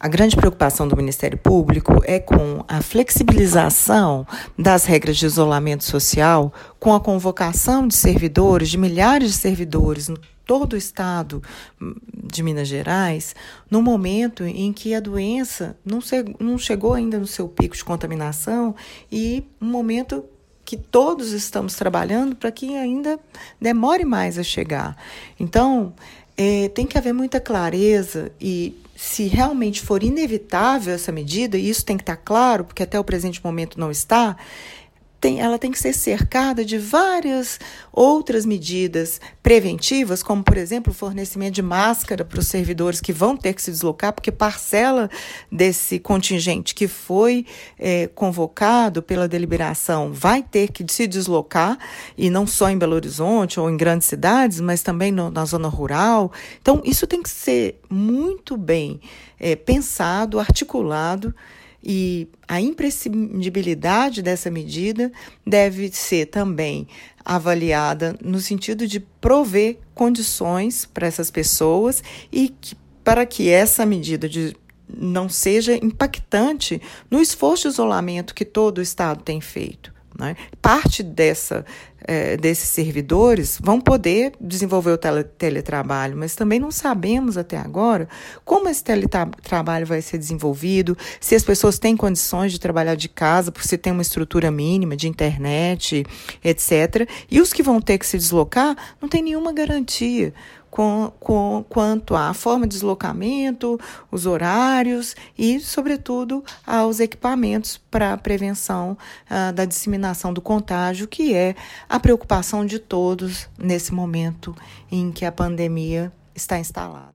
A grande preocupação do Ministério Público é com a flexibilização das regras de isolamento social, com a convocação de servidores, de milhares de servidores em todo o estado de Minas Gerais, no momento em que a doença não chegou ainda no seu pico de contaminação e um momento que todos estamos trabalhando para que ainda demore mais a chegar. Então, tem que haver muita clareza e, se realmente for inevitável essa medida, e isso tem que estar claro, porque até o presente momento não está, ela tem que ser cercada de várias outras medidas preventivas, como, por exemplo, o fornecimento de máscara para os servidores que vão ter que se deslocar, porque parcela desse contingente que foi convocado pela deliberação vai ter que se deslocar, e não só em Belo Horizonte ou em grandes cidades, mas também na zona rural. Então, isso tem que ser muito bem pensado, articulado, e a imprescindibilidade dessa medida deve ser também avaliada no sentido de prover condições para essas pessoas e para que essa medida não seja impactante no esforço de isolamento que todo o Estado tem feito. Né? Parte desses servidores vão poder desenvolver o teletrabalho, mas também não sabemos até agora como esse teletrabalho vai ser desenvolvido, se as pessoas têm condições de trabalhar de casa, porque se tem uma estrutura mínima de internet, etc. E os que vão ter que se deslocar não tem nenhuma garantia quanto à forma de deslocamento, os horários e, sobretudo, aos equipamentos para a prevenção da disseminação do contágio, que é a preocupação de todos nesse momento em que a pandemia está instalada.